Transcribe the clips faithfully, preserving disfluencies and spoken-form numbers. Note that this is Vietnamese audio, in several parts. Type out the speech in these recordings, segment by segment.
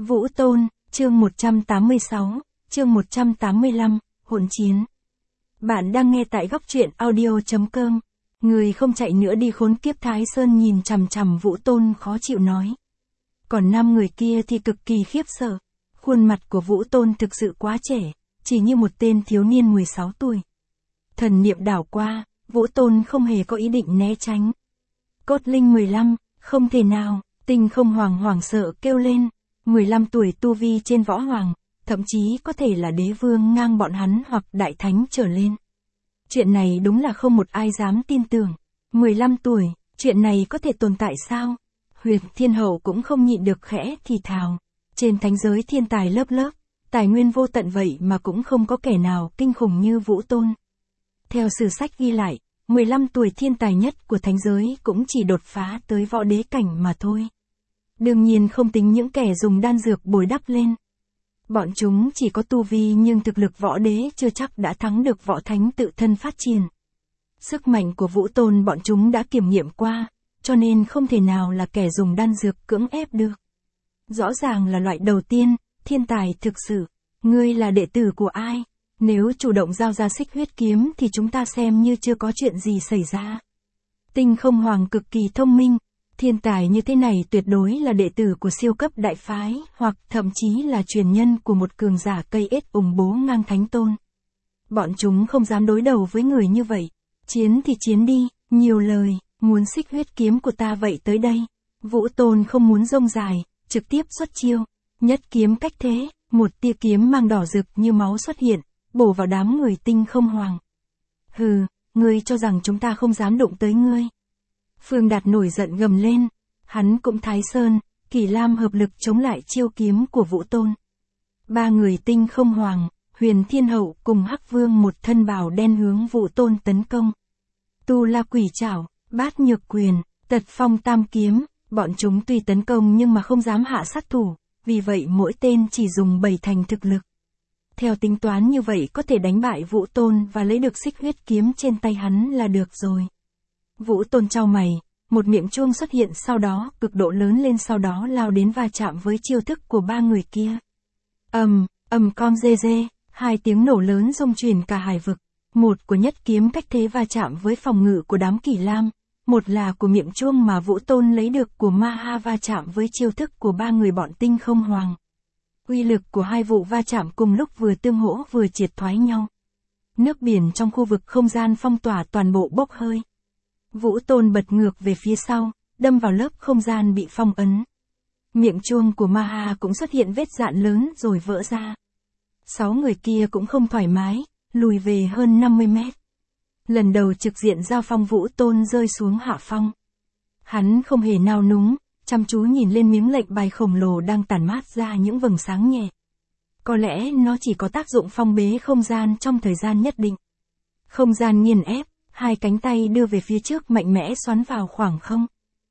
Vũ Tôn, chương một trăm tám mươi sáu, chương một trăm tám mươi lăm, hỗn chiến. Bạn đang nghe tại góc truyện audio.com. Người không chạy nữa đi khốn kiếp. Thái Sơn nhìn chằm chằm Vũ Tôn khó chịu nói. Còn năm người kia thì cực kỳ khiếp sợ. Khuôn mặt của Vũ Tôn thực sự quá trẻ, chỉ như một tên thiếu niên mười sáu tuổi. Thần niệm đảo qua, Vũ Tôn không hề có ý định né tránh. Cốt linh mười lăm, không thể nào, Tinh Không Hoàng hoảng sợ kêu lên. mười lăm tuổi tu vi trên võ hoàng, thậm chí có thể là đế vương ngang bọn hắn hoặc đại thánh trở lên. Chuyện này đúng là không một ai dám tin tưởng. mười lăm tuổi, chuyện này có thể tồn tại sao? Huyền Thiên Hậu cũng không nhịn được khẽ thì thào. Trên thánh giới thiên tài lớp lớp, tài nguyên vô tận vậy mà cũng không có kẻ nào kinh khủng như Vũ Tôn. Theo sử sách ghi lại, mười lăm tuổi thiên tài nhất của thánh giới cũng chỉ đột phá tới võ đế cảnh mà thôi. Đương nhiên không tính những kẻ dùng đan dược bồi đắp lên. Bọn chúng chỉ có tu vi nhưng thực lực võ đế chưa chắc đã thắng được võ thánh tự thân phát triển. Sức mạnh của Vũ Tôn bọn chúng đã kiểm nghiệm qua, cho nên không thể nào là kẻ dùng đan dược cưỡng ép được. Rõ ràng là loại đầu tiên, thiên tài thực sự. Ngươi là đệ tử của ai? Nếu chủ động giao ra xích huyết kiếm thì chúng ta xem như chưa có chuyện gì xảy ra. Tinh Không Hoàng cực kỳ thông minh. Thiên tài như thế này tuyệt đối là đệ tử của siêu cấp đại phái, hoặc thậm chí là truyền nhân của một cường giả cây ết ủng bố ngang thánh tôn. Bọn chúng không dám đối đầu với người như vậy. Chiến thì chiến đi, nhiều lời, muốn xích huyết kiếm của ta vậy tới đây. Vũ Tôn không muốn rông dài, trực tiếp xuất chiêu. Nhất kiếm cách thế, một tia kiếm mang đỏ rực như máu xuất hiện, bổ vào đám người Tinh Không Hoàng. Hừ, ngươi cho rằng chúng ta không dám đụng tới ngươi. Phương Đạt nổi giận gầm lên, hắn cũng Thái Sơn, Kỳ Lam hợp lực chống lại chiêu kiếm của Vũ Tôn. Ba người Tinh Không Hoàng, Huyền Thiên Hậu cùng Hắc Vương một thân bào đen hướng Vũ Tôn tấn công. Tu La Quỷ Trảo, Bát Nhược Quyền, Tật Phong Tam Kiếm, bọn chúng tuy tấn công nhưng mà không dám hạ sát thủ, vì vậy mỗi tên chỉ dùng bảy thành thực lực. Theo tính toán như vậy có thể đánh bại Vũ Tôn và lấy được xích huyết kiếm trên tay hắn là được rồi. Vũ Tôn chau mày, một miệng chuông xuất hiện sau đó cực độ lớn lên sau đó lao đến va chạm với chiêu thức của ba người kia. Ầm, ầm com dê dê, hai tiếng nổ lớn rung chuyển cả hải vực. Một của nhất kiếm cách thế va chạm với phòng ngự của đám Kỳ Lam, một là của miệng chuông mà Vũ Tôn lấy được của Ma Ha va chạm với chiêu thức của ba người bọn Tinh Không Hoàng. Uy lực của hai vụ va chạm cùng lúc vừa tương hỗ vừa triệt thoái nhau. Nước biển trong khu vực không gian phong tỏa toàn bộ bốc hơi. Vũ Tôn bật ngược về phía sau, đâm vào lớp không gian bị phong ấn. Miệng chuông của Ma Ha cũng xuất hiện vết dạn lớn rồi vỡ ra. Sáu người kia cũng không thoải mái, lùi về hơn năm mươi mét. Lần đầu trực diện giao phong Vũ Tôn rơi xuống hạ phong. Hắn không hề nao núng, chăm chú nhìn lên miếng lệnh bài khổng lồ đang tản mát ra những vầng sáng nhẹ. Có lẽ nó chỉ có tác dụng phong bế không gian trong thời gian nhất định. Không gian nghiền ép, hai cánh tay đưa về phía trước mạnh mẽ xoắn vào khoảng không.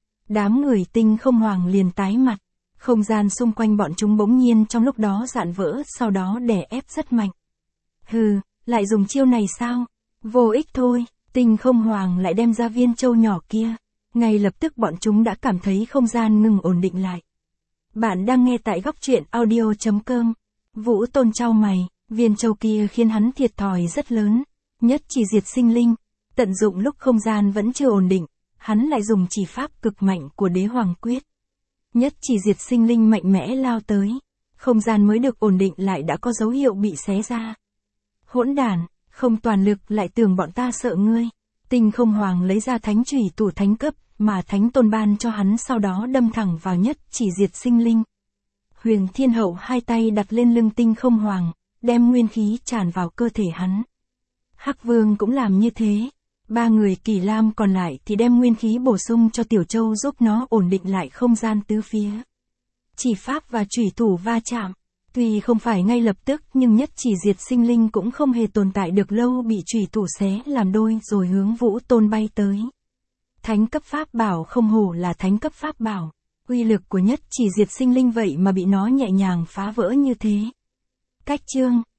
Đám người Tinh Không Hoàng liền tái mặt. Không gian xung quanh bọn chúng bỗng nhiên trong lúc đó dạn vỡ, sau đó đè ép rất mạnh. Hừ, lại dùng chiêu này sao? Vô ích thôi. Tinh Không Hoàng lại đem ra viên châu nhỏ kia. Ngay lập tức bọn chúng đã cảm thấy không gian ngừng ổn định lại. Bạn đang nghe tại góc truyện audio.com. Vũ Tôn chau mày, viên châu kia khiến hắn thiệt thòi rất lớn. Nhất chỉ diệt sinh linh. Tận dụng lúc không gian vẫn chưa ổn định, hắn lại dùng chỉ pháp cực mạnh của Đế Hoàng Quyết. Nhất chỉ diệt sinh linh mạnh mẽ lao tới. Không gian mới được ổn định lại đã có dấu hiệu bị xé ra. Hỗn đản, không toàn lực lại tưởng bọn ta sợ ngươi. Tinh Không Hoàng lấy ra thánh chủy thủ thánh cấp mà thánh tôn ban cho hắn, sau đó đâm thẳng vào nhất chỉ diệt sinh linh. Huyền Thiên Hậu hai tay đặt lên lưng Tinh Không Hoàng, đem nguyên khí tràn vào cơ thể hắn. Hắc Vương cũng làm như thế. Ba người Kỳ Lam còn lại thì đem nguyên khí bổ sung cho Tiểu Châu giúp nó ổn định lại không gian tứ phía. Chỉ pháp và chủy thủ va chạm. Tuy không phải ngay lập tức nhưng nhất chỉ diệt sinh linh cũng không hề tồn tại được lâu, bị chủy thủ xé làm đôi rồi hướng Vũ Tôn bay tới. Thánh cấp pháp bảo không hổ là thánh cấp pháp bảo. Uy lực của nhất chỉ diệt sinh linh vậy mà bị nó nhẹ nhàng phá vỡ như thế. Cách chương.